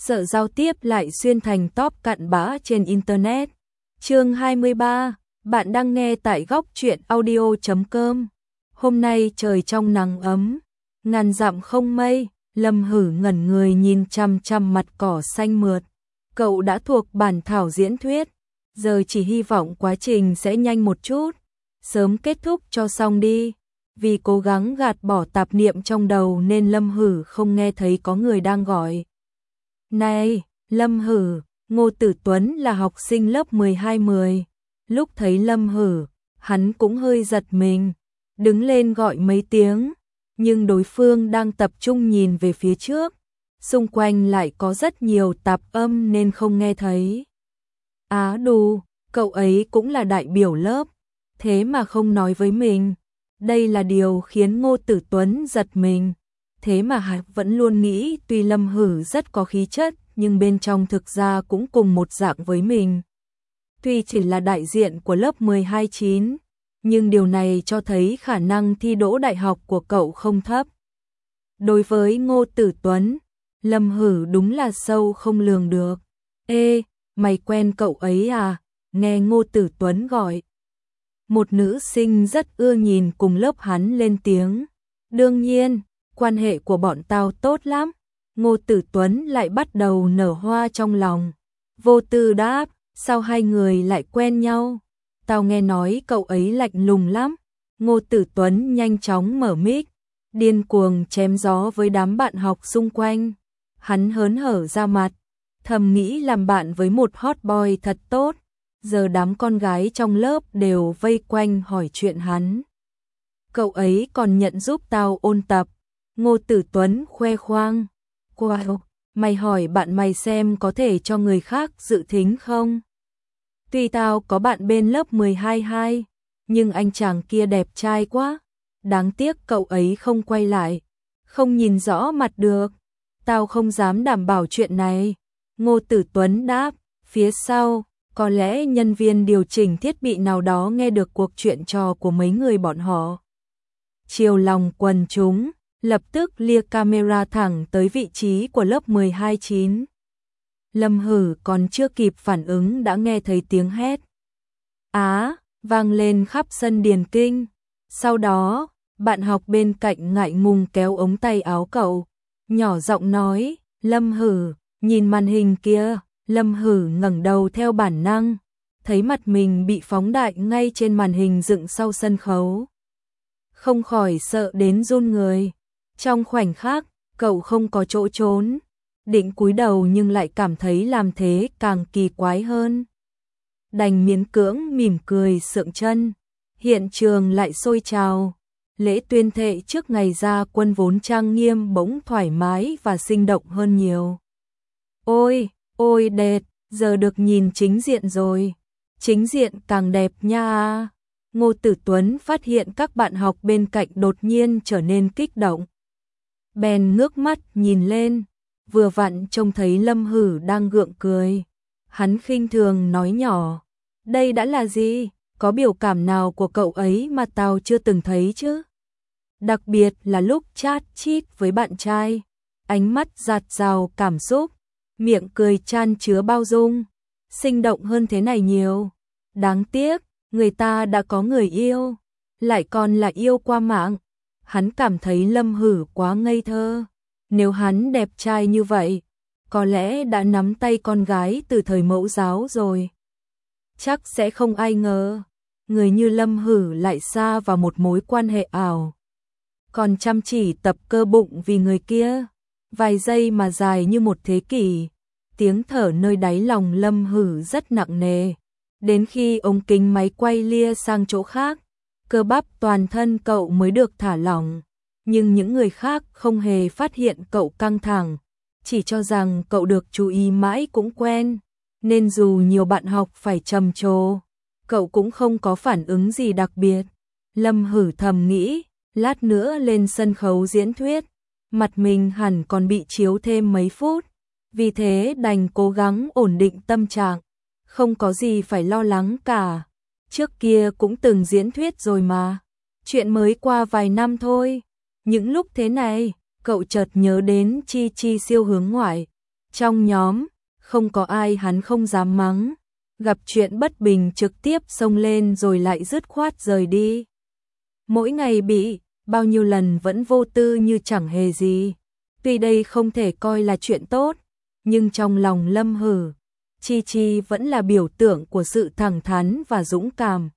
sợ giao tiếp lại xuyên thành top cặn bã trên Internet. Chương 23, bạn đang nghe tại góc truyện audio.com. Hôm nay trời trong nắng ấm, ngàn dặm không mây, Lâm Hử ngẩn người nhìn chằm chằm mặt cỏ xanh mượt. Cậu đã thuộc bản thảo diễn thuyết, giờ chỉ hy vọng quá trình sẽ nhanh một chút, sớm kết thúc cho xong đi. Vì cố gắng gạt bỏ tạp niệm trong đầu nên Lâm Hử không nghe thấy có người đang gọi. Này, Lâm Hử, Ngô Tử Tuấn là học sinh lớp 12-10. Lúc thấy Lâm Hử, hắn cũng hơi giật mình, đứng lên gọi mấy tiếng, nhưng đối phương đang tập trung nhìn về phía trước, xung quanh lại có rất nhiều tạp âm nên không nghe thấy. Á đù, cậu ấy cũng là đại biểu lớp, thế mà không nói với mình. Đây là điều khiến Ngô Tử Tuấn giật mình, thế mà hắn vẫn luôn nghĩ tuy Lâm Hử rất có khí chất nhưng bên trong thực ra cũng cùng một dạng với mình. Tuy chỉ là đại diện của lớp 12-9, nhưng điều này cho thấy khả năng thi đỗ đại học của cậu không thấp. Đối với Ngô Tử Tuấn, Lâm Hử đúng là sâu không lường được. Ê, mày quen cậu ấy à? Nghe Ngô Tử Tuấn gọi. Một nữ sinh rất ưa nhìn cùng lớp hắn lên tiếng. Đương nhiên, quan hệ của bọn tao tốt lắm. Ngô Tử Tuấn lại bắt đầu nở hoa trong lòng. Vô tư đáp, sao hai người lại quen nhau? Tao nghe nói cậu ấy lạnh lùng lắm. Ngô Tử Tuấn nhanh chóng mở mic, điên cuồng chém gió với đám bạn học xung quanh. Hắn hớn hở ra mặt, thầm nghĩ làm bạn với một hot boy thật tốt. Giờ đám con gái trong lớp đều vây quanh hỏi chuyện hắn. Cậu ấy còn nhận giúp tao ôn tập. Ngô Tử Tuấn khoe khoang. Wow, mày hỏi bạn mày xem có thể cho người khác dự thính không? Tuy tao có bạn bên lớp 12-2, nhưng anh chàng kia đẹp trai quá. Đáng tiếc cậu ấy không quay lại, không nhìn rõ mặt được. Tao không dám đảm bảo chuyện này. Ngô Tử Tuấn đáp, phía sau, có lẽ nhân viên điều chỉnh thiết bị nào đó nghe được cuộc chuyện trò của mấy người bọn họ. Chiều lòng quần chúng, lập tức lia camera thẳng tới vị trí của lớp 12-9. Lâm Hử còn chưa kịp phản ứng đã nghe thấy tiếng hét Á, vang lên khắp sân điền kinh. Sau đó, bạn học bên cạnh ngại ngùng kéo ống tay áo cậu, nhỏ giọng nói, Lâm Hử, nhìn màn hình kia. Lâm Hử ngẩng đầu theo bản năng, thấy mặt mình bị phóng đại ngay trên màn hình dựng sau sân khấu. Không khỏi sợ đến run người. Trong khoảnh khắc, cậu không có chỗ trốn, định cúi đầu nhưng lại cảm thấy làm thế càng kỳ quái hơn. Đành miễn cưỡng mỉm cười sượng chân. Hiện trường lại sôi trào. Lễ tuyên thệ trước ngày ra quân vốn trang nghiêm bỗng thoải mái và sinh động hơn nhiều. Ôi đẹp, giờ được nhìn chính diện rồi. Chính diện càng đẹp nha. Ngô Tử Tuấn phát hiện các bạn học bên cạnh đột nhiên trở nên kích động. Bèn ngước mắt nhìn lên, vừa vặn trông thấy Lâm Hử đang gượng cười. Hắn khinh thường nói nhỏ, đây đã là gì? Có biểu cảm nào của cậu ấy mà tao chưa từng thấy chứ? Đặc biệt là lúc chat chít với bạn trai, ánh mắt dạt dào cảm xúc, miệng cười chan chứa bao dung, sinh động hơn thế này nhiều. Đáng tiếc, người ta đã có người yêu, lại còn là yêu qua mạng. Hắn cảm thấy Lâm Hử quá ngây thơ. Nếu hắn đẹp trai như vậy, có lẽ đã nắm tay con gái từ thời mẫu giáo rồi. Chắc sẽ không ai ngờ, người như Lâm Hử lại xa vào một mối quan hệ ảo. Còn chăm chỉ tập cơ bụng vì người kia. Vài giây mà dài như một thế kỷ. Tiếng thở nơi đáy lòng Lâm Hử rất nặng nề. Đến khi ống kính máy quay lia sang chỗ khác, cơ bắp toàn thân cậu mới được thả lỏng. Nhưng những người khác không hề phát hiện cậu căng thẳng, chỉ cho rằng cậu được chú ý mãi cũng quen. Nên dù nhiều bạn học phải trầm trồ, cậu cũng không có phản ứng gì đặc biệt. Lâm Hử thầm nghĩ, lát nữa lên sân khấu diễn thuyết, mặt mình hẳn còn bị chiếu thêm mấy phút. Vì thế đành cố gắng ổn định tâm trạng, không có gì phải lo lắng cả. Trước kia cũng từng diễn thuyết rồi mà, chuyện mới qua vài năm thôi. Những lúc thế này, cậu chợt nhớ đến Chi Chi siêu hướng ngoại. Trong nhóm, không có ai hắn không dám mắng, gặp chuyện bất bình trực tiếp xông lên rồi lại dứt khoát rời đi. Mỗi ngày bị, bao nhiêu lần vẫn vô tư như chẳng hề gì. Tuy đây không thể coi là chuyện tốt, nhưng trong lòng Lâm Hử, Chi Chi vẫn là biểu tượng của sự thẳng thắn và dũng cảm.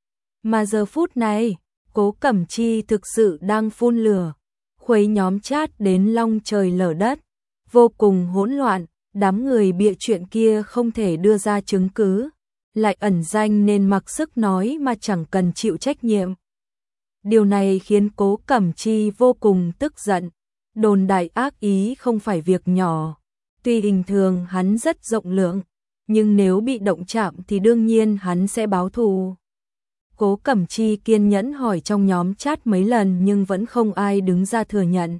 Mà giờ phút này, Cố Cẩm Chi thực sự đang phun lửa, khuấy nhóm chat đến long trời lở đất, vô cùng hỗn loạn, đám người bịa chuyện kia không thể đưa ra chứng cứ, lại ẩn danh nên mặc sức nói mà chẳng cần chịu trách nhiệm. Điều này khiến Cố Cẩm Chi vô cùng tức giận, đồn đại ác ý không phải việc nhỏ, tuy bình thường hắn rất rộng lượng, nhưng nếu bị động chạm thì đương nhiên hắn sẽ báo thù. Cố Cẩm Chi kiên nhẫn hỏi trong nhóm chat mấy lần nhưng vẫn không ai đứng ra thừa nhận.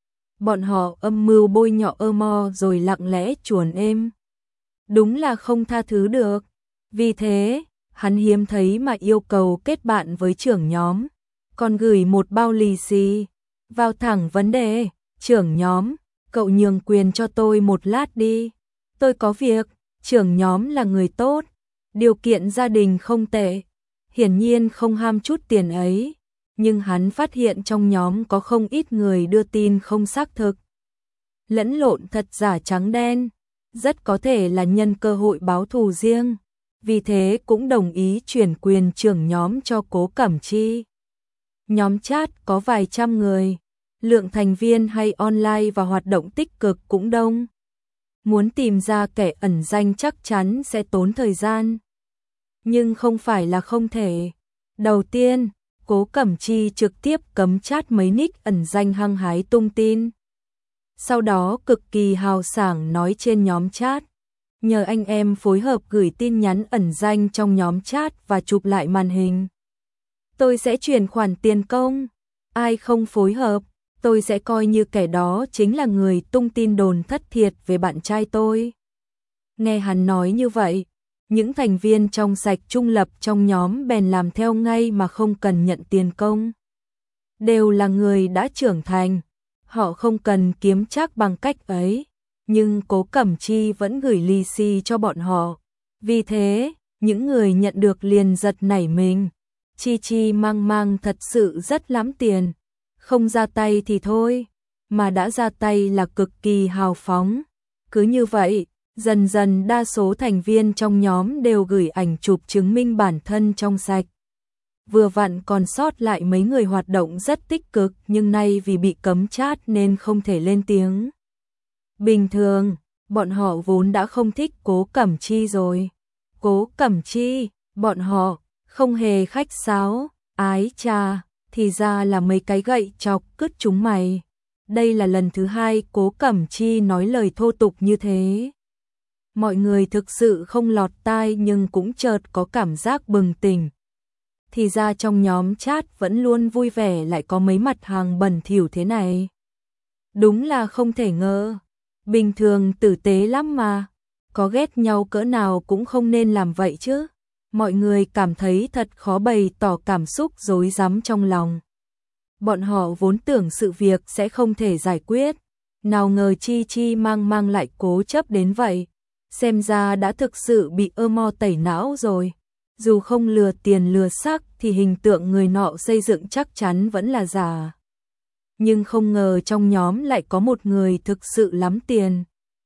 Bọn họ âm mưu bôi nhọ Mo rồi lặng lẽ chuồn êm. Đúng là không tha thứ được. Vì thế, hắn hiếm thấy mà yêu cầu kết bạn với trưởng nhóm, còn gửi một bao lì xì. Vào thẳng vấn đề, trưởng nhóm, cậu nhường quyền cho tôi một lát đi. Tôi có việc, trưởng nhóm là người tốt, điều kiện gia đình không tệ. Hiển nhiên không ham chút tiền ấy, nhưng hắn phát hiện trong nhóm có không ít người đưa tin không xác thực. Lẫn lộn thật giả trắng đen, rất có thể là nhân cơ hội báo thù riêng, vì thế cũng đồng ý chuyển quyền trưởng nhóm cho Cố Cẩm Chi. Nhóm chat có vài trăm người, lượng thành viên hay online và hoạt động tích cực cũng đông. Muốn tìm ra kẻ ẩn danh chắc chắn sẽ tốn thời gian. Nhưng không phải là không thể. Đầu tiên, Cố Cẩm Chi trực tiếp cấm chat mấy nick ẩn danh hăng hái tung tin. Sau đó cực kỳ hào sảng nói trên nhóm chat, nhờ anh em phối hợp gửi tin nhắn ẩn danh trong nhóm chat và chụp lại màn hình. Tôi sẽ chuyển khoản tiền công, ai không phối hợp, tôi sẽ coi như kẻ đó chính là người tung tin đồn thất thiệt về bạn trai tôi. Nghe hắn nói như vậy, những thành viên trong sạch trung lập trong nhóm bèn làm theo ngay mà không cần nhận tiền công. Đều là người đã trưởng thành, họ không cần kiếm trác bằng cách ấy, nhưng Cố Cẩm Chi vẫn gửi lì xì cho bọn họ. Vì thế, những người nhận được liền giật nảy mình. Chi Chi mang mang thật sự rất lắm tiền, không ra tay thì thôi, mà đã ra tay là cực kỳ hào phóng. Cứ như vậy, dần dần đa số thành viên trong nhóm đều gửi ảnh chụp chứng minh bản thân trong sạch. Vừa vặn còn sót lại mấy người hoạt động rất tích cực nhưng nay vì bị cấm chat nên không thể lên tiếng. Bình thường, bọn họ vốn đã không thích Cố Cẩm Chi rồi. Cố Cẩm Chi, bọn họ không hề khách sáo, ái chà, thì ra là mấy cái gậy chọc cứt chúng mày. Đây là lần thứ hai Cố Cẩm Chi nói lời thô tục như thế. Mọi người thực sự không lọt tai nhưng cũng chợt có cảm giác bừng tỉnh. Thì ra trong nhóm chat vẫn luôn vui vẻ lại có mấy mặt hàng bẩn thỉu thế này. Đúng là không thể ngờ. Bình thường tử tế lắm mà. Có ghét nhau cỡ nào cũng không nên làm vậy chứ. Mọi người cảm thấy thật khó bày tỏ cảm xúc rối rắm trong lòng. Bọn họ vốn tưởng sự việc sẽ không thể giải quyết. Nào ngờ Chi Chi mang lại cố chấp đến vậy. Xem ra đã thực sự bị Mo tẩy não rồi. Dù không lừa tiền lừa sắc thì hình tượng người nọ xây dựng chắc chắn vẫn là giả. Nhưng không ngờ trong nhóm lại có một người thực sự lắm tiền.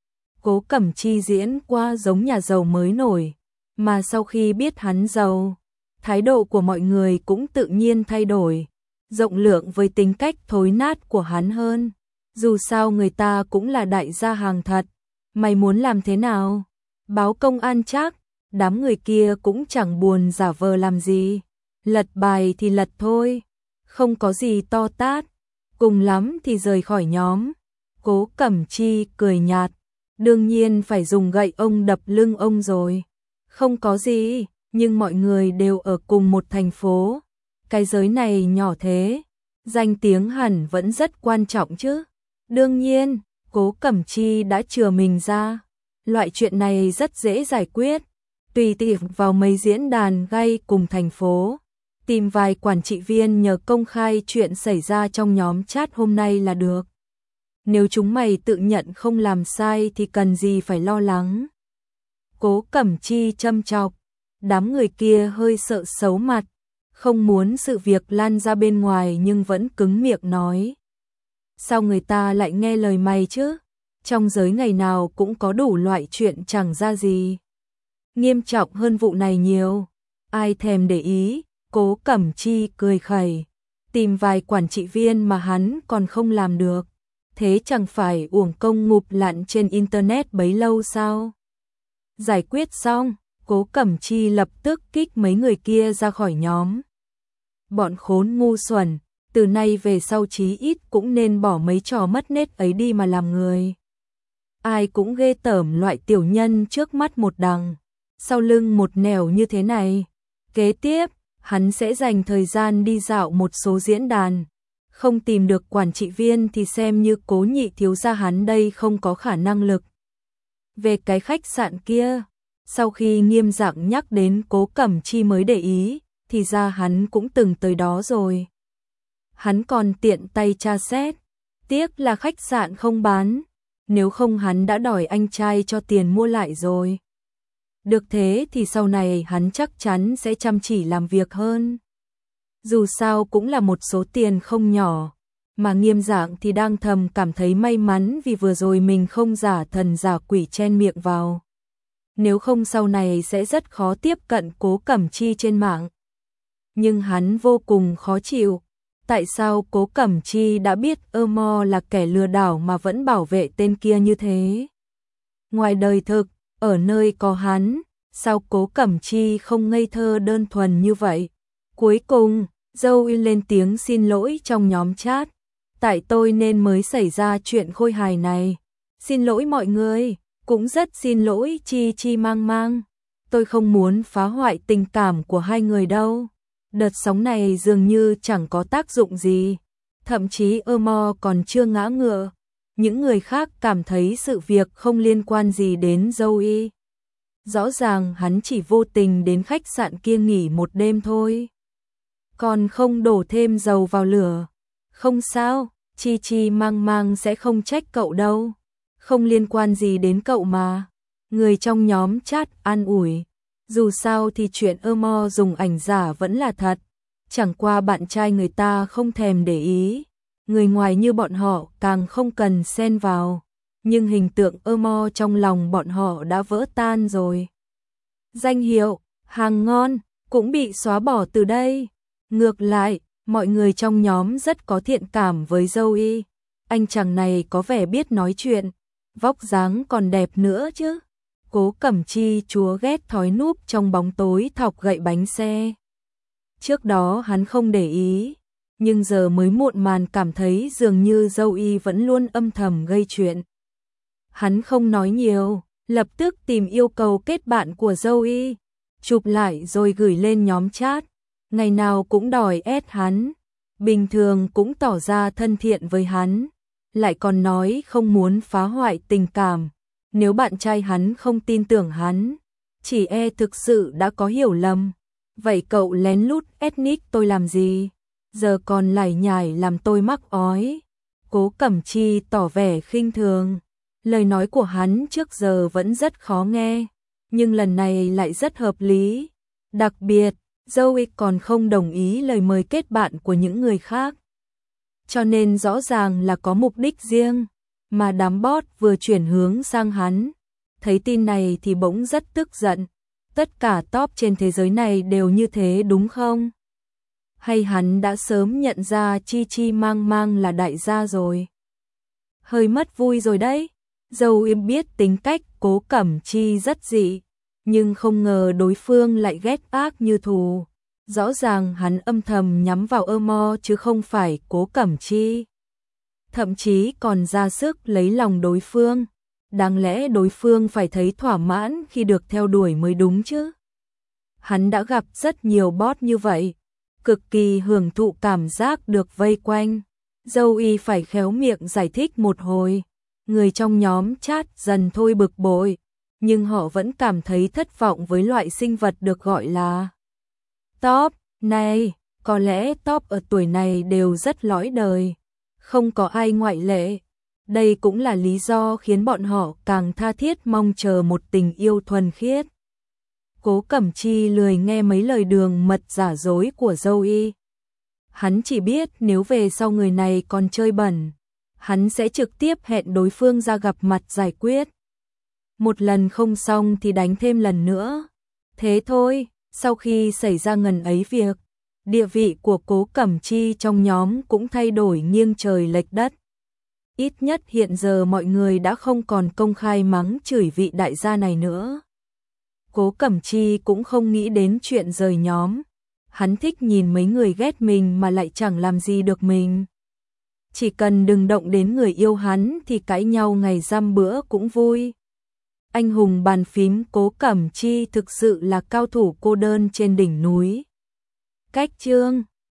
Cố Cẩm Chi diễn qua giống nhà giàu mới nổi, mà sau khi biết hắn giàu, thái độ của mọi người cũng tự nhiên thay đổi, rộng lượng với tính cách thối nát của hắn hơn. Dù sao người ta cũng là đại gia hàng thật, mày muốn làm thế nào? Báo công an chắc. Đám người kia cũng chẳng buồn giả vờ làm gì, lật bài thì lật thôi, không có gì to tát, cùng lắm thì rời khỏi nhóm. Cố Cẩm Chi cười nhạt, đương nhiên phải dùng gậy ông đập lưng ông rồi. Không có gì, nhưng mọi người đều ở cùng một thành phố, cái giới này nhỏ thế, danh tiếng hẳn vẫn rất quan trọng chứ. Đương nhiên, Cố Cẩm Chi đã chừa mình ra, loại chuyện này rất dễ giải quyết. Tùy tiện vào mấy diễn đàn gay cùng thành phố, tìm vài quản trị viên nhờ công khai chuyện xảy ra trong nhóm chat hôm nay là được. Nếu chúng mày tự nhận không làm sai thì cần gì phải lo lắng. Cố Cẩm Chi châm chọc, đám người kia hơi sợ xấu mặt, không muốn sự việc lan ra bên ngoài nhưng vẫn cứng miệng nói. Sao người ta lại nghe lời mày chứ? Trong giới ngày nào cũng có đủ loại chuyện chẳng ra gì. Nghiêm trọng hơn vụ này nhiều. Ai thèm để ý, Cố Cẩm Chi cười khẩy. Tìm vài quản trị viên mà hắn còn không làm được. Thế chẳng phải uổng công ngụp lặn trên internet bấy lâu sao? Giải quyết xong, Cố Cẩm Chi lập tức kích mấy người kia ra khỏi nhóm. Bọn khốn ngu xuẩn, từ nay về sau chí ít cũng nên bỏ mấy trò mất nết ấy đi mà làm người. Ai cũng ghê tởm loại tiểu nhân trước mắt một đằng, sau lưng một nẻo như thế này. Kế tiếp, hắn sẽ dành thời gian đi dạo một số diễn đàn. Không tìm được quản trị viên thì xem như Cố nhị thiếu gia hắn đây không có khả năng lực. Về cái khách sạn kia, sau khi Nghiêm Dạng nhắc đến Cố Cẩm Chi mới để ý, thì ra hắn cũng từng tới đó rồi. Hắn còn tiện tay tra xét, tiếc là khách sạn không bán, nếu không hắn đã đòi anh trai cho tiền mua lại rồi. Được thế thì sau này hắn chắc chắn sẽ chăm chỉ làm việc hơn. Dù sao cũng là một số tiền không nhỏ, mà Nghiêm Dạng thì đang thầm cảm thấy may mắn vì vừa rồi mình không giả thần giả quỷ chen miệng vào. Nếu không sau này sẽ rất khó tiếp cận Cố Cẩm Chi trên mạng. Nhưng hắn vô cùng khó chịu. Tại sao Cố Cẩm Chi đã biết Mo là kẻ lừa đảo mà vẫn bảo vệ tên kia như thế? Ngoài đời thực, ở nơi có hắn, sao Cố Cẩm Chi không ngây thơ đơn thuần như vậy? Cuối cùng, Zoe lên tiếng xin lỗi trong nhóm chat. Tại tôi nên mới xảy ra chuyện khôi hài này. Xin lỗi mọi người, cũng rất xin lỗi Chi Chi Mang Mang. Tôi không muốn phá hoại tình cảm của hai người đâu. Đợt sóng này dường như chẳng có tác dụng gì. Thậm chí Mo còn chưa ngã ngựa. Những người khác cảm thấy sự việc không liên quan gì đến Zoe. Rõ ràng hắn chỉ vô tình đến khách sạn kia nghỉ một đêm thôi. Còn không đổ thêm dầu vào lửa. Không sao, Chi Chi Mang Mang sẽ không trách cậu đâu. Không liên quan gì đến cậu mà. Người trong nhóm chat an ủi. Dù sao thì chuyện Mo dùng ảnh giả vẫn là thật. Chẳng qua bạn trai người ta không thèm để ý. Người ngoài như bọn họ càng không cần xen vào. Nhưng hình tượng Mo trong lòng bọn họ đã vỡ tan rồi. Danh hiệu, hàng ngon, cũng bị xóa bỏ từ đây. Ngược lại, mọi người trong nhóm rất có thiện cảm với Zoe. Anh chàng này có vẻ biết nói chuyện, vóc dáng còn đẹp nữa chứ. Cố Cẩm Chi chúa ghét thói núp trong bóng tối thọc gậy bánh xe. Trước đó hắn không để ý, nhưng giờ mới muộn màn cảm thấy dường như Zoe vẫn luôn âm thầm gây chuyện. Hắn không nói nhiều, lập tức tìm yêu cầu kết bạn của Zoe, chụp lại rồi gửi lên nhóm chat. Ngày nào cũng đòi ép hắn, bình thường cũng tỏ ra thân thiện với hắn, lại còn nói không muốn phá hoại tình cảm. Nếu bạn trai hắn không tin tưởng hắn, chỉ thực sự đã có hiểu lầm. Vậy cậu lén lút ethnic tôi làm gì? Giờ còn lải nhải làm tôi mắc ói. Cố Cẩm Chi tỏ vẻ khinh thường. Lời nói của hắn trước giờ vẫn rất khó nghe, nhưng lần này lại rất hợp lý. Đặc biệt, Zoe còn không đồng ý lời mời kết bạn của những người khác. Cho nên rõ ràng là có mục đích riêng, mà đám bot vừa chuyển hướng sang hắn. Thấy tin này thì bỗng rất tức giận. Tất cả top trên thế giới này đều như thế đúng không? Hay hắn đã sớm nhận ra Chi Chi Mang Mang là đại gia rồi? Hơi mất vui rồi đấy. Dâu im biết tính cách Cố Cẩm Chi rất dị, nhưng không ngờ đối phương lại ghét ác như thù. Rõ ràng hắn âm thầm nhắm vào Mo chứ không phải Cố Cẩm Chi. Thậm chí còn ra sức lấy lòng đối phương. Đáng lẽ đối phương phải thấy thỏa mãn khi được theo đuổi mới đúng chứ. Hắn đã gặp rất nhiều bot như vậy, cực kỳ hưởng thụ cảm giác được vây quanh. Zoe phải khéo miệng giải thích một hồi. Người trong nhóm chat dần thôi bực bội, nhưng họ vẫn cảm thấy thất vọng với loại sinh vật được gọi là top này. Có lẽ top ở tuổi này đều rất lõi đời, không có ai ngoại lệ. Đây cũng là lý do khiến bọn họ càng tha thiết mong chờ một tình yêu thuần khiết. Cố Cẩm Chi lười nghe mấy lời đường mật giả dối của dâu y. Hắn chỉ biết nếu về sau người này còn chơi bẩn, hắn sẽ trực tiếp hẹn đối phương ra gặp mặt giải quyết. Một lần không xong thì đánh thêm lần nữa. Thế thôi, sau khi xảy ra ngần ấy việc, địa vị của Cố Cẩm Chi trong nhóm cũng thay đổi nghiêng trời lệch đất. Ít nhất hiện giờ mọi người đã không còn công khai mắng chửi vị đại gia này nữa. Cố Cẩm Chi cũng không nghĩ đến chuyện rời nhóm. Hắn thích nhìn mấy người ghét mình mà lại chẳng làm gì được mình. Chỉ cần đừng động đến người yêu hắn thì cãi nhau ngày dăm bữa cũng vui. Anh hùng bàn phím Cố Cẩm Chi thực sự là cao thủ cô đơn trên đỉnh núi. Cách chương